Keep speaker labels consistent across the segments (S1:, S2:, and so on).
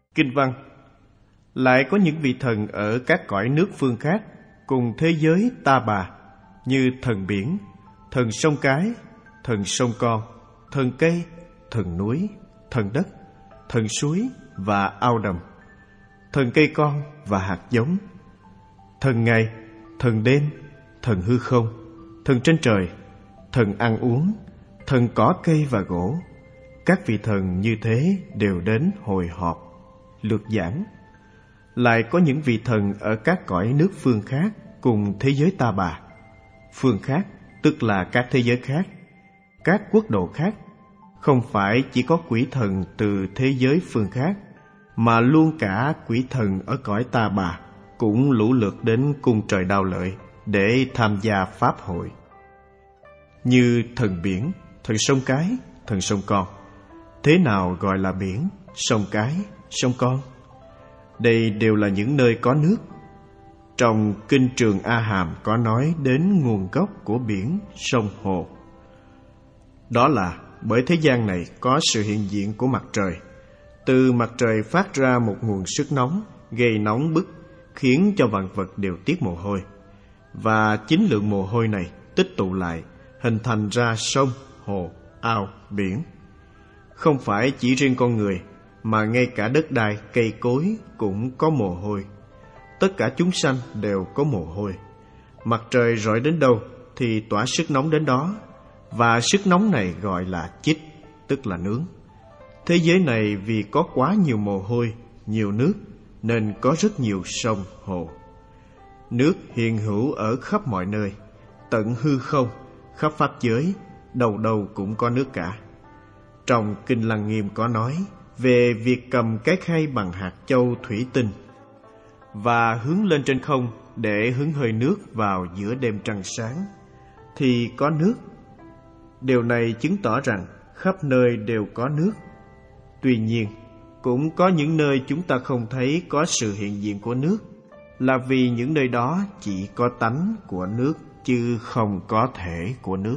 S1: Kinh văn: lại có những vị thần ở các cõi nước phương khác cùng thế giới ta bà, như thần biển, thần sông cái, thần sông con, thần cây, thần núi, thần đất, thần suối và ao đầm, thần cây con và hạt giống, thần ngày, thần đêm, thần hư không, thần trên trời, thần ăn uống, thần cỏ cây và gỗ. Các vị thần như thế đều đến hồi họp, lược giảng. Lại có những vị thần ở các cõi nước phương khác cùng thế giới ta bà. Phương khác tức là các thế giới khác, các quốc độ khác. Không phải chỉ có quỷ thần từ thế giới phương khác, mà luôn cả quỷ thần ở cõi ta bà cũng lũ lượt đến cung trời Đao Lợi để tham gia pháp hội. Như thần biển, thần sông cái, thần sông con. Thế nào gọi là biển, sông cái, sông con? Đây đều là những nơi có nước. Trong Kinh Trường A Hàm có nói đến nguồn gốc của biển, sông, hồ. Đó là bởi thế gian này có sự hiện diện của mặt trời. Từ mặt trời phát ra một nguồn sức nóng, gây nóng bức, khiến cho vạn vật đều tiết mồ hôi. Và chính lượng mồ hôi này tích tụ lại, hình thành ra sông, hồ, ao, biển. Không phải chỉ riêng con người, mà ngay cả đất đai, cây cối cũng có mồ hôi. Tất cả chúng sanh đều có mồ hôi. Mặt trời rọi đến đâu thì tỏa sức nóng đến đó, và sức nóng này gọi là chích, tức là nướng. Thế giới này vì có quá nhiều mồ hôi, nhiều nước, nên có rất nhiều sông, hồ. Nước hiện hữu ở khắp mọi nơi, tận hư không, khắp pháp giới, đầu đầu cũng có nước cả. Trong Kinh Lăng Nghiêm có nói về việc cầm cái khay bằng hạt châu thủy tinh và hướng lên trên không để hứng hơi nước vào giữa đêm trăng sáng, thì có nước. Điều này chứng tỏ rằng khắp nơi đều có nước. Tuy nhiên, cũng có những nơi chúng ta không thấy có sự hiện diện của nước, là vì những nơi đó chỉ có tánh của nước chứ không có thể của nước.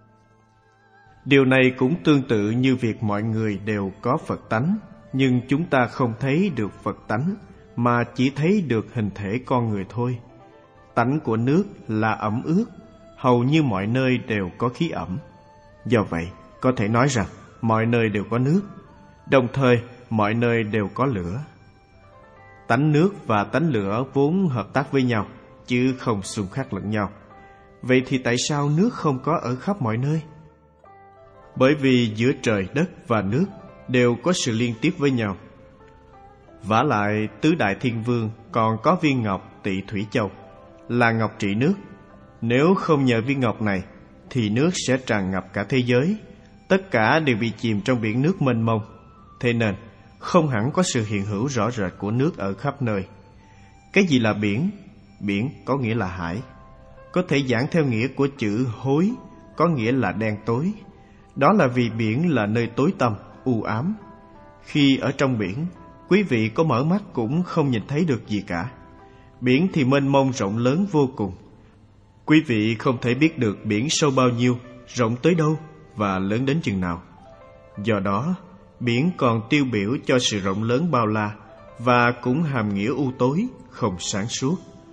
S1: Điều này cũng tương tự như việc mọi người đều có Phật tánh, nhưng chúng ta không thấy được Phật tánh, mà chỉ thấy được hình thể con người thôi. Tánh của nước là ẩm ướt, hầu như mọi nơi đều có khí ẩm. Do vậy, có thể nói rằng mọi nơi đều có nước, đồng thời mọi nơi đều có lửa. Tánh nước và tánh lửa vốn hợp tác với nhau, chứ không xung khắc lẫn nhau. Vậy thì tại sao nước không có ở khắp mọi nơi? Bởi vì giữa trời đất và nước đều có sự liên tiếp với nhau. Vả lại tứ đại thiên vương còn có viên ngọc Tị Thủy Châu, là ngọc trị nước. Nếu không nhờ viên ngọc này thì nước sẽ tràn ngập cả thế giới, tất cả đều bị chìm trong biển nước mênh mông. Thế nên không hẳn có sự hiện hữu rõ rệt của nước ở khắp nơi. Cái gì là biển? Biển có nghĩa là hải. Có thể giảng theo nghĩa của chữ hối, có nghĩa là đen tối. Đó là vì biển là nơi tối tăm, u ám. Khi ở trong biển, quý vị có mở mắt cũng không nhìn thấy được gì cả. Biển thì mênh mông rộng lớn vô cùng. Quý vị không thể biết được biển sâu bao nhiêu, rộng tới đâu và lớn đến chừng nào. Do đó, biển còn tiêu biểu cho sự rộng lớn bao la và cũng hàm nghĩa u tối, không sáng suốt.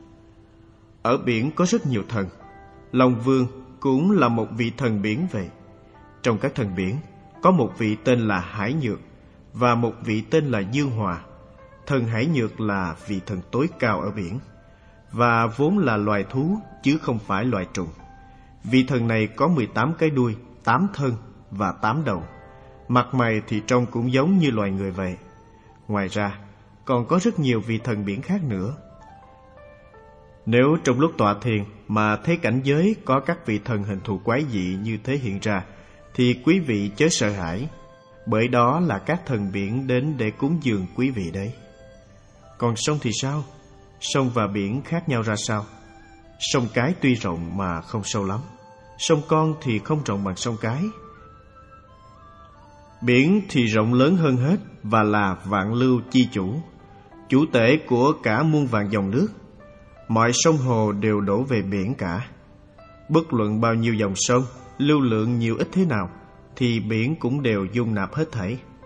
S1: Ở biển có rất nhiều thần. Long Vương cũng là một vị thần biển vậy. Trong các thần biển, có một vị tên là Hải Nhược và một vị tên là Dương Hòa. Thần Hải Nhược là vị thần tối cao ở biển, và vốn là loài thú chứ không phải loài trùng. Vị thần này có 18 cái đuôi, 8 thân và 8 đầu. Mặt mày thì trông cũng giống như loài người vậy. Ngoài ra, còn có rất nhiều vị thần biển khác nữa. Nếu trong lúc tọa thiền mà thấy cảnh giới có các vị thần hình thù quái dị như thế hiện ra, thì quý vị chớ sợ hãi, bởi đó là các thần biển đến để cúng dường quý vị đấy. Còn sông thì sao? Sông và biển khác nhau ra sao? Sông Cái tuy rộng mà không sâu lắm, sông Con thì không rộng bằng sông Cái. Biển thì rộng lớn hơn hết và là vạn lưu chi chủ, chủ tể của cả muôn vàn dòng nước. Mọi sông hồ đều đổ về biển cả. Bất luận bao nhiêu dòng sông, lưu lượng nhiều ít thế nào, thì biển cũng đều dung nạp hết thảy.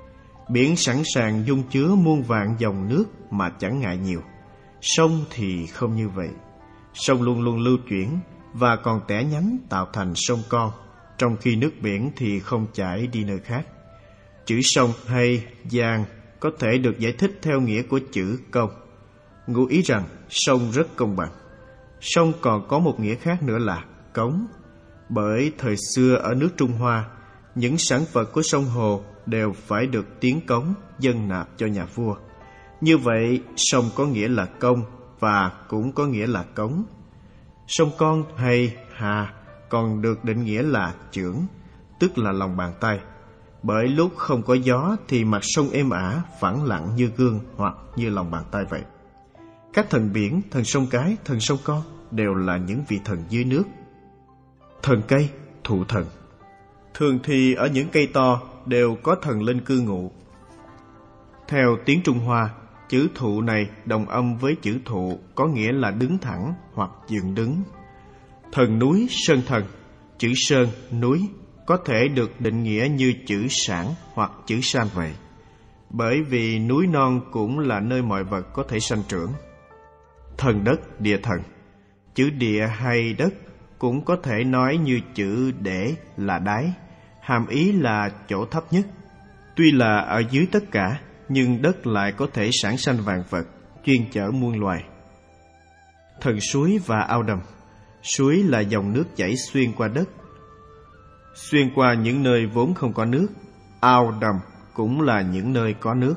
S1: Biển sẵn sàng dung chứa muôn vạn dòng nước mà chẳng ngại nhiều. Sông thì không như vậy. Sông luôn luôn lưu chuyển và còn tẻ nhánh tạo thành sông con, trong khi nước biển thì không chảy đi nơi khác. Chữ sông hay giang có thể được giải thích theo nghĩa của chữ công, ngụ ý rằng sông rất công bằng. Sông còn có một nghĩa khác nữa là cống, bởi thời xưa ở nước Trung Hoa, những sản vật của sông hồ đều phải được tiến cống dâng nạp cho nhà vua. Như vậy, sông có nghĩa là công và cũng có nghĩa là cống. Sông con hay hà còn được định nghĩa là chưởng, tức là lòng bàn tay. Bởi lúc không có gió thì mặt sông êm ả, phẳng lặng như gương hoặc như lòng bàn tay vậy. Các thần biển, thần sông cái, thần sông con đều là những vị thần dưới nước. Thần cây, thụ thần. Thường thì ở những cây to đều có thần linh cư ngụ. Theo tiếng Trung Hoa, chữ thụ này đồng âm với chữ thụ, có nghĩa là đứng thẳng hoặc dựng đứng. Thần núi, sơn thần. Chữ sơn, núi có thể được định nghĩa như chữ sản hoặc chữ san vậy, bởi vì núi non cũng là nơi mọi vật có thể sanh trưởng. Thần đất, địa thần. Chữ địa hay đất cũng có thể nói như chữ để là đáy, hàm ý là chỗ thấp nhất. Tuy là ở dưới tất cả, nhưng đất lại có thể sản sanh vạn vật, chuyên chở muôn loài. Thần suối và ao đầm. Suối là dòng nước chảy xuyên qua đất, xuyên qua những nơi vốn không có nước. Ao đầm cũng là những nơi có nước.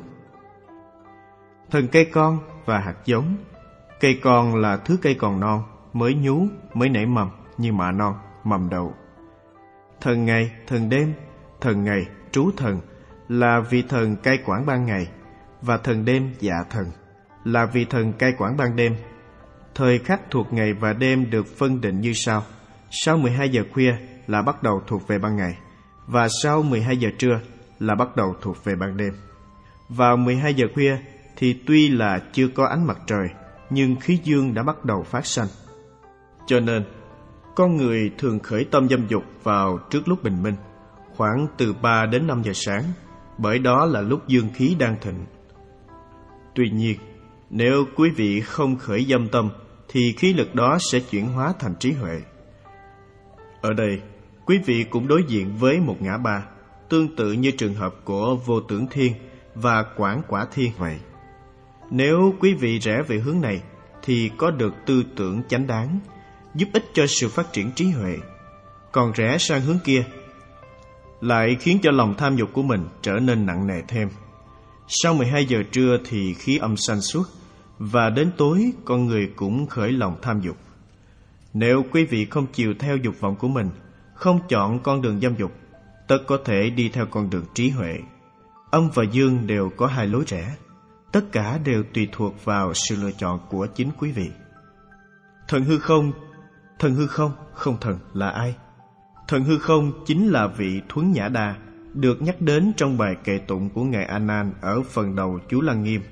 S1: Thần cây con và hạt giống. Cây con là thứ cây còn non, mới nhú, mới nảy mầm như mạ non, mầm đậu. Thần ngày, thần đêm. Thần ngày, trú thần, là vị thần cai quản ban ngày, và thần đêm, dạ thần, là vị thần cai quản ban đêm. Thời khắc thuộc ngày và đêm được phân định như sau: sau 12 giờ khuya là bắt đầu thuộc về ban ngày, và sau 12 giờ trưa là bắt đầu thuộc về ban đêm. Vào 12 giờ khuya thì tuy là chưa có ánh mặt trời, nhưng khí dương đã bắt đầu phát sanh. Cho nên, con người thường khởi tâm dâm dục vào trước lúc bình minh, khoảng từ 3 đến 5 giờ sáng, bởi đó là lúc dương khí đang thịnh. Tuy nhiên, nếu quý vị không khởi dâm tâm, thì khí lực đó sẽ chuyển hóa thành trí huệ. Ở đây, quý vị cũng đối diện với một ngã ba, tương tự như trường hợp của Vô Tưởng Thiên và Quảng Quả Thiên vậy. Nếu quý vị rẽ về hướng này, thì có được tư tưởng chánh đáng, giúp ích cho sự phát triển trí huệ. Còn rẽ sang hướng kia, lại khiến cho lòng tham dục của mình trở nên nặng nề thêm. Sau 12 giờ trưa thì khí âm sanh xuất, và đến tối con người cũng khởi lòng tham dục. Nếu quý vị không chiều theo dục vọng của mình, không chọn con đường dâm dục, tất có thể đi theo con đường trí huệ. Âm và dương đều có hai lối rẽ, tất cả đều tùy thuộc vào sự lựa chọn của chính quý vị. Thần hư không, không thần là ai? Thần hư không chính là vị Thuấn Nhã Đa, được nhắc đến trong bài kệ tụng của Ngài A Nan ở phần đầu chú Lăng Nghiêm.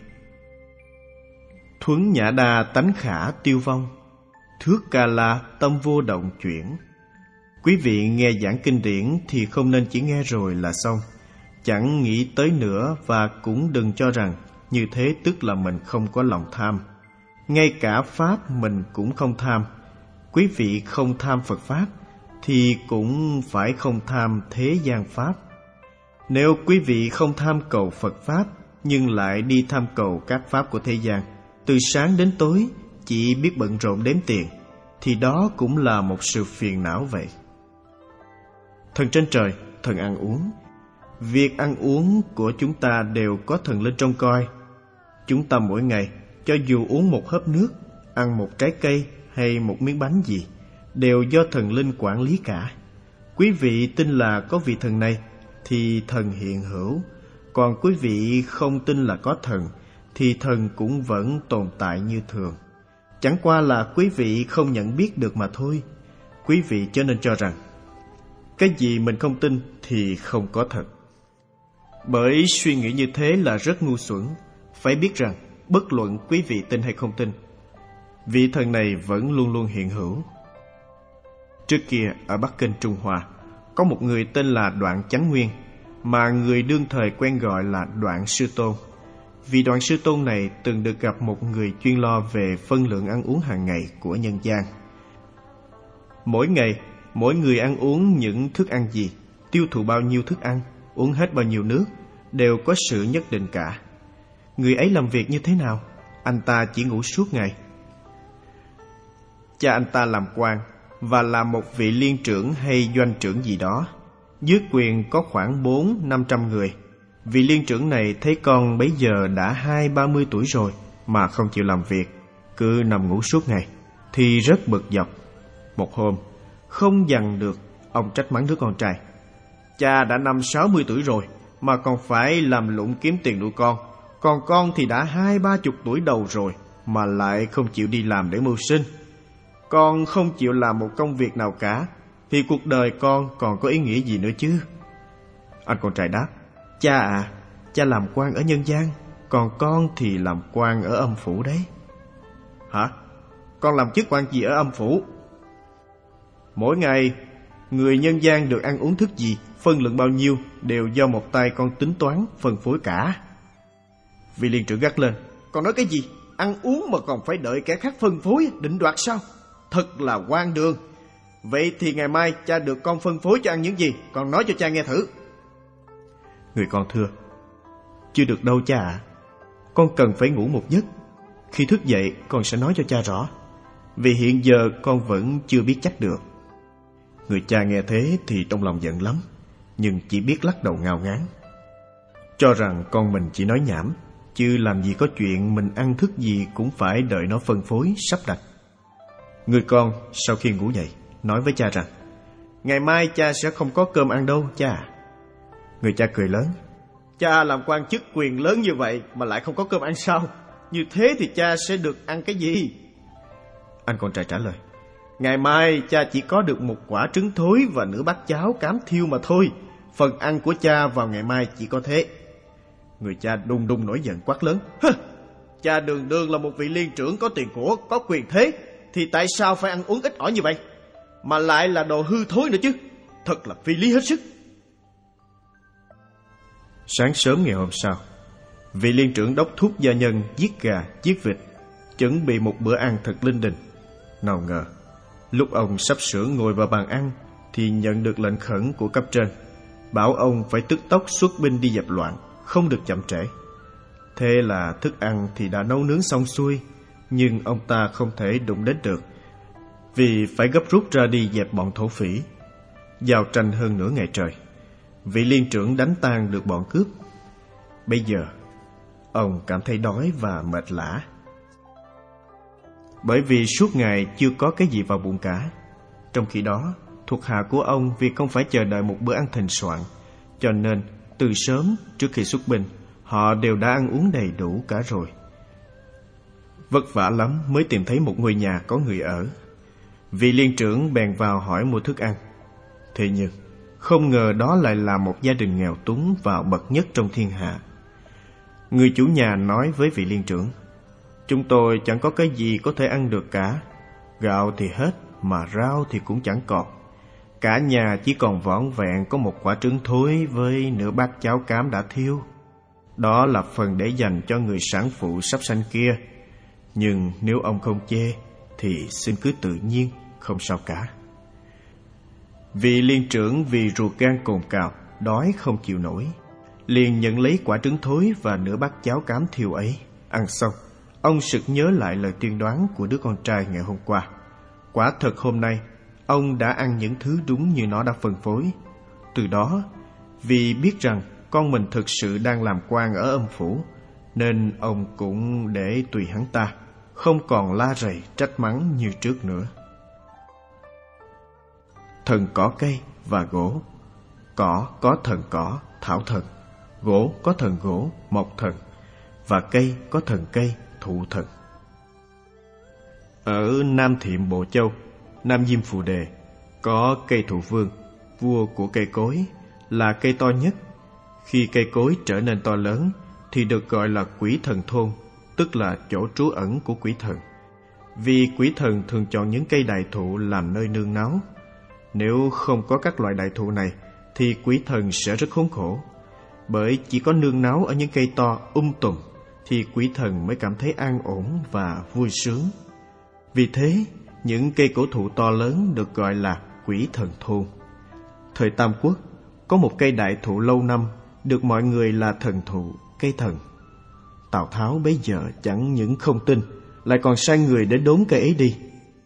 S1: Thuấn Nhã Đa tánh khả tiêu vong, thước ca la tâm vô động chuyển. Quý vị nghe giảng kinh điển thì không nên chỉ nghe rồi là xong, chẳng nghĩ tới nữa, và cũng đừng cho rằng như thế tức là mình không có lòng tham. Ngay cả Pháp mình cũng không tham. Quý vị không tham Phật Pháp thì cũng phải không tham thế gian Pháp. Nếu quý vị không tham cầu Phật Pháp, nhưng lại đi tham cầu các Pháp của thế gian, từ sáng đến tối chỉ biết bận rộn đếm tiền, thì đó cũng là một sự phiền não vậy. Thần trên trời, thần ăn uống. Việc ăn uống của chúng ta đều có thần linh trông coi. Chúng ta mỗi ngày, cho dù uống một hớp nước, ăn một trái cây hay một miếng bánh gì, đều do thần linh quản lý cả. Quý vị tin là có vị thần này thì thần hiện hữu, còn quý vị không tin là có thần thì thần cũng vẫn tồn tại như thường. Chẳng qua là quý vị không nhận biết được mà thôi. Quý vị cho nên cho rằng cái gì mình không tin thì không có thật. Bởi suy nghĩ như thế là rất ngu xuẩn. Phải biết rằng bất luận quý vị tin hay không tin, vị thần này vẫn luôn luôn hiện hữu. Trước kia ở Bắc Kinh, Trung Hoa, có một người tên là Đoạn Chánh Nguyên. mà người đương thời quen gọi là Đoạn Sư Tôn. Vì Đoạn Sư Tôn này từng được gặp một người chuyên lo về phân lượng ăn uống hàng ngày của nhân gian. Mỗi ngày, mỗi người ăn uống những thức ăn gì, tiêu thụ bao nhiêu thức ăn, uống hết bao nhiêu nước, đều có sự nhất định cả. Người ấy làm việc như thế nào? Anh ta chỉ ngủ suốt ngày. Cha anh ta làm quan và là một vị liên trưởng hay doanh trưởng gì đó. Dưới quyền có khoảng 400-500 người. Vị liên trưởng này thấy con bấy giờ đã 20-30 tuổi rồi mà không chịu làm việc, cứ nằm ngủ suốt ngày, thì rất bực dọc. Một hôm, không dằn được, ông trách mắng đứa con trai: cha đã 50-60 tuổi rồi mà còn phải làm lụng kiếm tiền nuôi con, còn con thì đã 20-30 tuổi đầu rồi mà lại không chịu đi làm để mưu sinh. Con không chịu làm một công việc nào cả thì cuộc đời con còn có ý nghĩa gì nữa chứ? Anh con trai đáp: cha à, cha làm quan ở nhân gian, còn con thì làm quan ở âm phủ đấy. Hả? Con làm chức quan gì ở âm phủ? Mỗi ngày, người nhân gian được ăn uống thức gì, phân lượng bao nhiêu đều do một tay con tính toán, phân phối cả. Vị liên trưởng gắt lên: con nói cái gì? Ăn uống mà còn phải đợi kẻ khác phân phối, định đoạt sao? Thật là hoang đường. Vậy thì ngày mai cha được con phân phối cho ăn những gì? Con nói cho cha nghe thử. Người con thưa: chưa được đâu cha ạ. Con cần phải ngủ một giấc. Khi thức dậy con sẽ nói cho cha rõ. Vì hiện giờ con vẫn chưa biết chắc được. Người cha nghe thế thì trong lòng giận lắm, nhưng chỉ biết lắc đầu ngao ngán, cho rằng con mình chỉ nói nhảm, chứ làm gì có chuyện mình ăn thức gì cũng phải đợi nó phân phối sắp đặt. Người con sau khi ngủ dậy nói với cha rằng: ngày mai cha sẽ không có cơm ăn đâu cha. Người cha cười lớn: cha làm quan chức quyền lớn như vậy mà lại không có cơm ăn sao? Như thế thì cha sẽ được ăn cái gì? Anh con trai trả lời: ngày mai cha chỉ có được một quả trứng thối và nửa bát cháo cám thiêu mà thôi. Phần ăn của cha vào ngày mai chỉ có thế. Người cha đùng đùng nổi giận quát lớn: cha đường đường là một vị liên trưởng có tiền của, có quyền thế, thì tại sao phải ăn uống ít ỏi như vậy? Mà lại là đồ hư thối nữa chứ. Thật là phi lý hết sức. Sáng sớm ngày hôm sau, vị liên trưởng đốc thúc gia nhân giết gà, giết vịt, chuẩn bị một bữa ăn thật linh đình. Nào ngờ, lúc ông sắp sửa ngồi vào bàn ăn thì nhận được lệnh khẩn của cấp trên, bảo ông phải tức tốc xuất binh đi dẹp loạn, không được chậm trễ. Thế là thức ăn thì đã nấu nướng xong xuôi, nhưng ông ta không thể đụng đến được, vì phải gấp rút ra đi dẹp bọn thổ phỉ. Giao tranh hơn nửa ngày trời, vị liên trưởng đánh tan được bọn cướp. Bây giờ, ông cảm thấy đói và mệt lả, bởi vì suốt ngày chưa có cái gì vào bụng cả. Trong khi đó, thuộc hạ của ông vì không phải chờ đợi một bữa ăn thịnh soạn, cho nên từ sớm trước khi xuất binh, họ đều đã ăn uống đầy đủ cả rồi. Vất vả lắm mới tìm thấy một ngôi nhà có người ở. Vị liên trưởng bèn vào hỏi mua thức ăn. Thế nhưng không ngờ đó lại là một gia đình nghèo túng và bậc nhất trong thiên hạ. Người chủ nhà nói với vị liên trưởng: chúng tôi chẳng có cái gì có thể ăn được cả. Gạo thì hết, mà rau thì cũng chẳng còn. Cả nhà chỉ còn vỏn vẹn có một quả trứng thối với nửa bát cháo cám đã thiêu. Đó là phần để dành cho người sản phụ sắp sanh kia. Nhưng nếu ông không chê thì xin cứ tự nhiên, không sao cả. Vị liên trưởng vì ruột gan cồn cào, đói không chịu nổi, liền nhận lấy quả trứng thối và nửa bát cháo cám thiêu ấy. Ăn xong, ông sực nhớ lại lời tiên đoán của đứa con trai ngày hôm qua. Quả thật hôm nay ông đã ăn những thứ đúng như nó đã phân phối. Từ đó, vì biết rằng con mình thực sự đang làm quan ở âm phủ, nên ông cũng để tùy hắn ta, không còn la rầy trách mắng như trước nữa. Thần cỏ cây và gỗ. Cỏ có thần cỏ, thảo thần. Gỗ có thần gỗ, mộc thần. Và cây có thần cây, thụ thần. Ở Nam Thiệm Bộ Châu, Nam Diêm Phù Đề, có cây thụ vương, vua của cây cối, là cây to nhất. Khi cây cối trở nên to lớn thì được gọi là quỷ thần thôn, tức là chỗ trú ẩn của quỷ thần. Vì quỷ thần thường chọn những cây đại thụ làm nơi nương náu. Nếu không có các loại đại thụ này thì quỷ thần sẽ rất khốn khổ. Bởi chỉ có nương náu ở những cây to tùm thì quỷ thần mới cảm thấy an ổn và vui sướng. Vì thế, những cây cổ thụ to lớn được gọi là quỷ thần thôn. Thời Tam Quốc, có một cây đại thụ lâu năm được mọi người là thần thụ, cây thần. Tào Tháo bấy giờ chẳng những không tin, lại còn sai người để đốn cây ấy đi.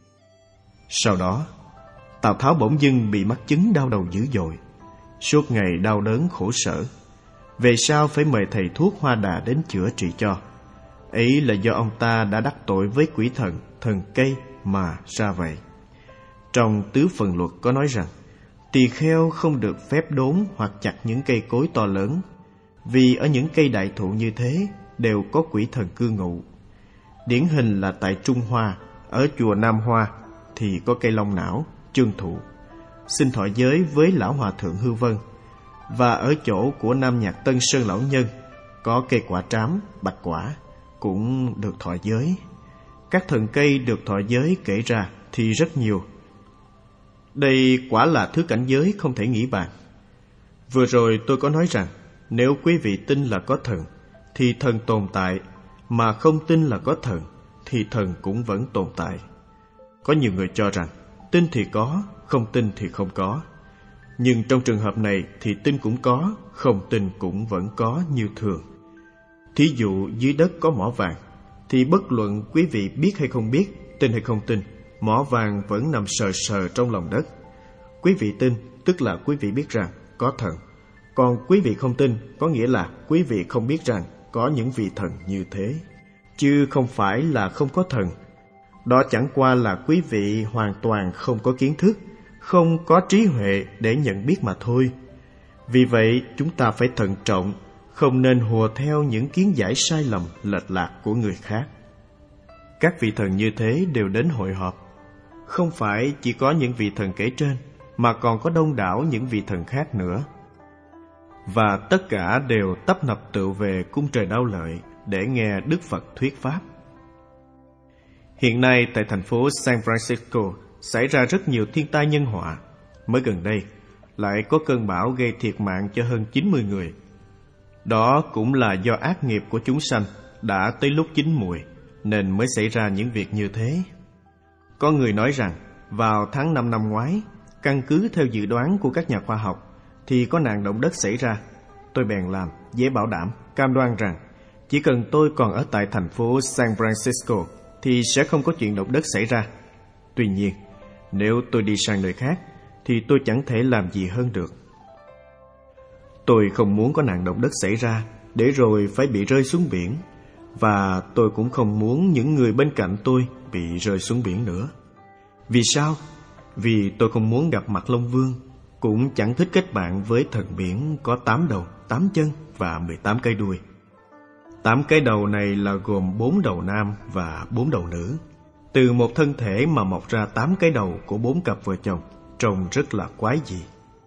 S1: Sau đó, Tào Tháo bỗng dưng bị mắc chứng đau đầu dữ dội, suốt ngày đau đớn khổ sở. Về sau phải mời thầy thuốc Hoa Đà đến chữa trị cho. Ấy là do ông ta đã đắc tội với quỷ thần, thần cây mà ra vậy. Trong Tứ Phần Luật có nói rằng tỳ kheo không được phép đốn hoặc chặt những cây cối to lớn, vì ở những cây đại thụ như thế đều có quỷ thần cư ngụ. Điển hình là tại Trung Hoa, ở chùa Nam Hoa thì có cây long não, chương thụ, xin thọ giới với lão hòa thượng Hư Vân. Và ở chỗ của Nam Nhạc Tân Sơn lão nhân có cây quả trám, bạch quả cũng được thọ giới. Các thần cây được thọ giới kể ra thì rất nhiều. Đây quả là thứ cảnh giới không thể nghĩ bàn. Vừa rồi tôi có nói rằng nếu quý vị tin là có thần thì thần tồn tại, mà không tin là có thần thì thần cũng vẫn tồn tại. Có nhiều người cho rằng tin thì có, không tin thì không có. Nhưng trong trường hợp này thì tin cũng có, không tin cũng vẫn có như thường. Thí dụ dưới đất có mỏ vàng, thì bất luận quý vị biết hay không biết, tin hay không tin, mỏ vàng vẫn nằm sờ sờ trong lòng đất. Quý vị tin, tức là quý vị biết rằng có thần. Còn quý vị không tin, có nghĩa là quý vị không biết rằng có những vị thần như thế. Chứ không phải là không có thần. Đó chẳng qua là quý vị hoàn toàn không có kiến thức, không có trí huệ để nhận biết mà thôi. Vì vậy, chúng ta phải thận trọng, không nên hùa theo những kiến giải sai lầm, lệch lạc của người khác. Các vị thần như thế đều đến hội họp. Không phải chỉ có những vị thần kể trên, mà còn có đông đảo những vị thần khác nữa. Và tất cả đều tấp nập tựu về cung trời Đao Lợi để nghe Đức Phật thuyết pháp. Hiện nay tại thành phố San Francisco xảy ra rất nhiều thiên tai nhân họa. Mới gần đây, lại có cơn bão gây thiệt mạng cho hơn 90 người. Đó cũng là do ác nghiệp của chúng sanh đã tới lúc chín mùi, nên mới xảy ra những việc như thế. Có người nói rằng, vào tháng 5 năm ngoái, căn cứ theo dự đoán của các nhà khoa học, thì có nạn động đất xảy ra. Tôi bèn làm, dễ bảo đảm, cam đoan rằng, chỉ cần tôi còn ở tại thành phố San Francisco, thì sẽ không có chuyện động đất xảy ra. Tuy nhiên, nếu tôi đi sang nơi khác, thì tôi chẳng thể làm gì hơn được. Tôi không muốn có nạn động đất xảy ra, để rồi phải bị rơi xuống biển. Và tôi cũng không muốn những người bên cạnh tôi bị rơi xuống biển nữa. Vì sao? Vì tôi không muốn gặp mặt Long Vương, cũng chẳng thích kết bạn với thần biển có 8 đầu, 8 chân và 18 cái đuôi. 8 cái đầu này là gồm 4 đầu nam và 4 đầu nữ. Từ một thân thể mà mọc ra 8 cái đầu của 4 cặp vợ chồng, trông rất là quái dị.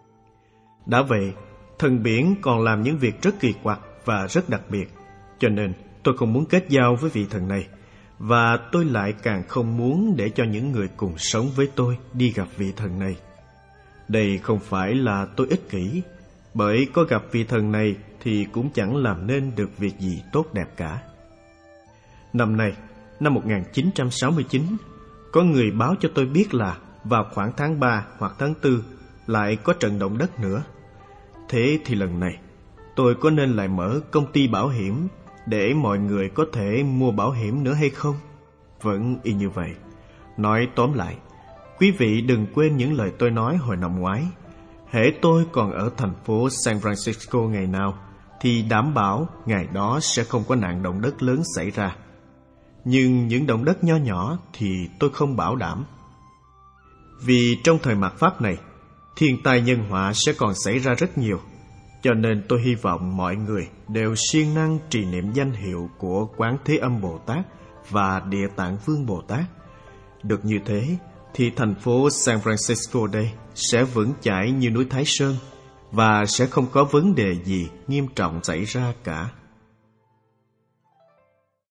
S1: Đã vậy, thần biển còn làm những việc rất kỳ quặc và rất đặc biệt, cho nên tôi không muốn kết giao với vị thần này, và tôi lại càng không muốn để cho những người cùng sống với tôi đi gặp vị thần này. Đây không phải là tôi ích kỷ, bởi có gặp vị thần này thì cũng chẳng làm nên được việc gì tốt đẹp cả. Năm nay, năm 1969, có người báo cho tôi biết là vào khoảng tháng 3 hoặc tháng 4 lại có trận động đất nữa. Thế thì lần này, tôi có nên lại mở công ty bảo hiểm để mọi người có thể mua bảo hiểm nữa hay không? Vẫn y như vậy. Nói tóm lại, quý vị đừng quên những lời tôi nói hồi năm ngoái. Hễ tôi còn ở thành phố San Francisco ngày nào, thì đảm bảo ngày đó sẽ không có nạn động đất lớn xảy ra. Nhưng những động đất nho nhỏ thì tôi không bảo đảm. Vì trong thời mạt Pháp này, thiên tai nhân họa sẽ còn xảy ra rất nhiều. Cho nên tôi hy vọng mọi người đều siêng năng trì niệm danh hiệu của Quán Thế Âm Bồ Tát và Địa Tạng Vương Bồ Tát. Được như thế, thì thành phố San Francisco đây sẽ vững chãi như núi Thái Sơn, và sẽ không có vấn đề gì nghiêm trọng xảy ra cả.